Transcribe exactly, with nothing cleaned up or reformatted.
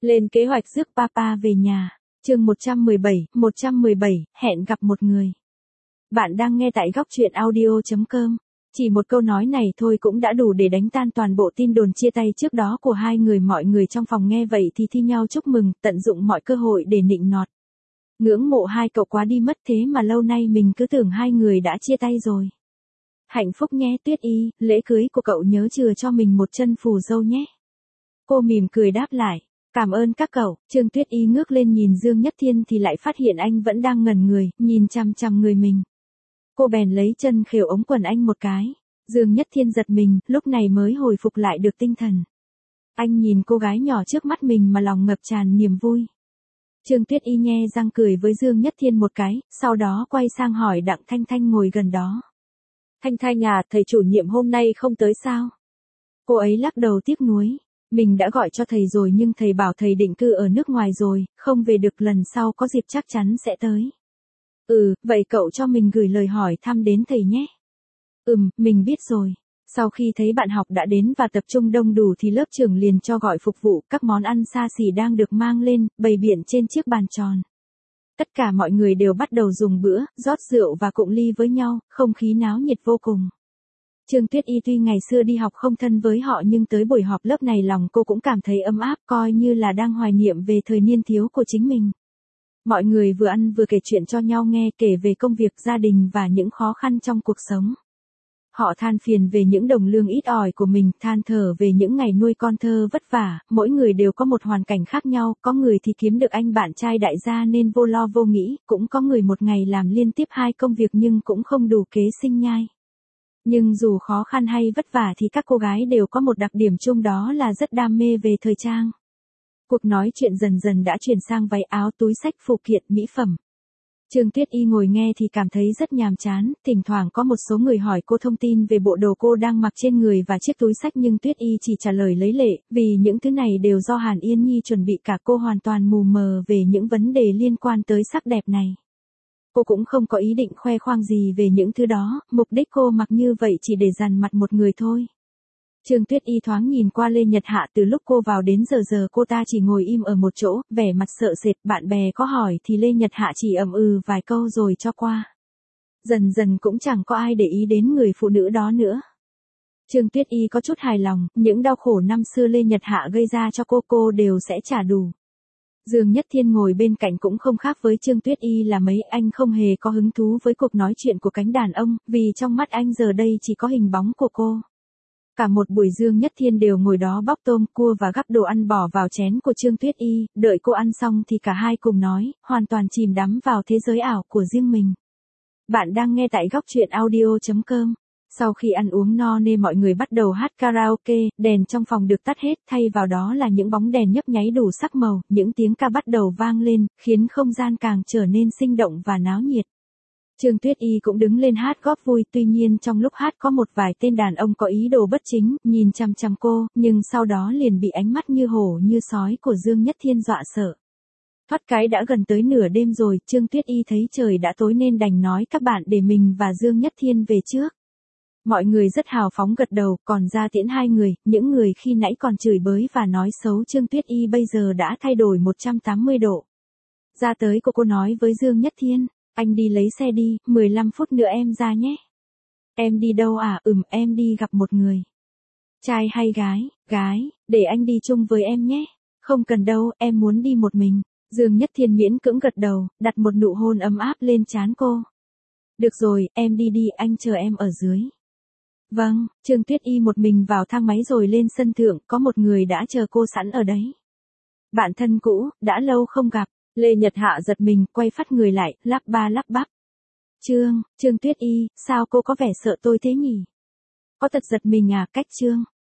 Lên kế hoạch rước papa về nhà. Chương một trăm mười bảy, một trăm mười bảy, hẹn gặp một người. Bạn đang nghe tại góc truyện audio chấm com. Chỉ một câu nói này thôi cũng đã đủ để đánh tan toàn bộ tin đồn chia tay trước đó của hai người. Mọi người trong phòng nghe vậy thì thi nhau chúc mừng, tận dụng mọi cơ hội để nịnh nọt. Ngưỡng mộ hai cậu quá đi mất, thế mà lâu nay mình cứ tưởng hai người đã chia tay rồi. Hạnh phúc nhé Tuyết Y, lễ cưới của cậu nhớ chừa cho mình một chân phù dâu nhé. Cô mỉm cười đáp lại. Cảm ơn các cậu. Trương Tuyết Y ngước lên nhìn Dương Nhất Thiên thì lại phát hiện anh vẫn đang ngẩn người, nhìn chằm chằm người mình. Cô bèn lấy chân khều ống quần anh một cái. Dương Nhất Thiên giật mình, lúc này mới hồi phục lại được tinh thần. Anh nhìn cô gái nhỏ trước mắt mình mà lòng ngập tràn niềm vui. Trương Tuyết Y nhe răng cười với Dương Nhất Thiên một cái, sau đó quay sang hỏi Đặng Thanh Thanh ngồi gần đó. Thanh Thanh à, thầy chủ nhiệm hôm nay không tới sao? Cô ấy lắc đầu tiếc nuối. Mình đã gọi cho thầy rồi nhưng thầy bảo thầy định cư ở nước ngoài rồi, không về được, lần sau có dịp chắc chắn sẽ tới. Ừ, vậy cậu cho mình gửi lời hỏi thăm đến thầy nhé. Ừm, mình biết rồi. Sau khi thấy bạn học đã đến và tập trung đông đủ thì lớp trưởng liền cho gọi phục vụ, các món ăn xa xỉ đang được mang lên, bày biện trên chiếc bàn tròn. Tất cả mọi người đều bắt đầu dùng bữa, rót rượu và cụng ly với nhau, không khí náo nhiệt vô cùng. Trương Tuyết Y tuy ngày xưa đi học không thân với họ nhưng tới buổi họp lớp này lòng cô cũng cảm thấy ấm áp, coi như là đang hoài niệm về thời niên thiếu của chính mình. Mọi người vừa ăn vừa kể chuyện cho nhau nghe, kể về công việc, gia đình và những khó khăn trong cuộc sống. Họ than phiền về những đồng lương ít ỏi của mình, than thở về những ngày nuôi con thơ vất vả, mỗi người đều có một hoàn cảnh khác nhau, có người thì kiếm được anh bạn trai đại gia nên vô lo vô nghĩ, cũng có người một ngày làm liên tiếp hai công việc nhưng cũng không đủ kế sinh nhai. Nhưng dù khó khăn hay vất vả thì các cô gái đều có một đặc điểm chung, đó là rất đam mê về thời trang. Cuộc nói chuyện dần dần đã chuyển sang váy áo, túi xách, phụ kiện, mỹ phẩm. Trương Tuyết Y ngồi nghe thì cảm thấy rất nhàm chán, thỉnh thoảng có một số người hỏi cô thông tin về bộ đồ cô đang mặc trên người và chiếc túi xách nhưng Tuyết Y chỉ trả lời lấy lệ, vì những thứ này đều do Hàn Yên Nhi chuẩn bị cả, cô hoàn toàn mù mờ về những vấn đề liên quan tới sắc đẹp này. Cô cũng không có ý định khoe khoang gì về những thứ đó, mục đích cô mặc như vậy chỉ để dằn mặt một người thôi. Trương Tuyết Y thoáng nhìn qua Lê Nhật Hạ, từ lúc cô vào đến giờ giờ cô ta chỉ ngồi im ở một chỗ, vẻ mặt sợ sệt, bạn bè có hỏi thì Lê Nhật Hạ chỉ ậm ừ vài câu rồi cho qua. Dần dần cũng chẳng có ai để ý đến người phụ nữ đó nữa. Trương Tuyết Y có chút hài lòng, những đau khổ năm xưa Lê Nhật Hạ gây ra cho cô cô đều sẽ trả đủ. Dương Nhất Thiên ngồi bên cạnh cũng không khác với Trương Tuyết Y là mấy, anh không hề có hứng thú với cuộc nói chuyện của cánh đàn ông, vì trong mắt anh giờ đây chỉ có hình bóng của cô. Cả một buổi Dương Nhất Thiên đều ngồi đó bóc tôm, cua và gắp đồ ăn bỏ vào chén của Trương Tuyết Y, đợi cô ăn xong thì cả hai cùng nói, hoàn toàn chìm đắm vào thế giới ảo của riêng mình. Bạn đang nghe tại góc truyện audio chấm com. Sau khi ăn uống no nê mọi người bắt đầu hát karaoke, đèn trong phòng được tắt hết, thay vào đó là những bóng đèn nhấp nháy đủ sắc màu, những tiếng ca bắt đầu vang lên, khiến không gian càng trở nên sinh động và náo nhiệt. Trương Tuyết Y cũng đứng lên hát góp vui, tuy nhiên trong lúc hát có một vài tên đàn ông có ý đồ bất chính, nhìn chằm chằm cô, nhưng sau đó liền bị ánh mắt như hổ như sói của Dương Nhất Thiên dọa sợ. Thoát cái đã gần tới nửa đêm rồi, Trương Tuyết Y thấy trời đã tối nên đành nói các bạn để mình và Dương Nhất Thiên về trước. Mọi người rất hào phóng gật đầu, còn ra tiễn hai người, những người khi nãy còn chửi bới và nói xấu Trương Tuyết Y bây giờ đã thay đổi một trăm tám mươi độ. Ra tới cô cô nói với Dương Nhất Thiên, anh đi lấy xe đi, mười lăm phút nữa em ra nhé. Em đi đâu à? Ừm, em đi gặp một người. Trai hay gái? Gái, để anh đi chung với em nhé. Không cần đâu, em muốn đi một mình. Dương Nhất Thiên miễn cưỡng gật đầu, đặt một nụ hôn ấm áp lên trán cô. Được rồi, em đi đi, anh chờ em ở dưới. Vâng, Trương Tuyết Y một mình vào thang máy rồi lên sân thượng, có một người đã chờ cô sẵn ở đấy. Bạn thân cũ, đã lâu không gặp. Lê Nhật Hạ giật mình, quay phắt người lại, lắp ba lắp bắp. Trương, Trương Tuyết Y, sao cô có vẻ sợ tôi thế nhỉ? Có tật giật mình à? Cách Trương.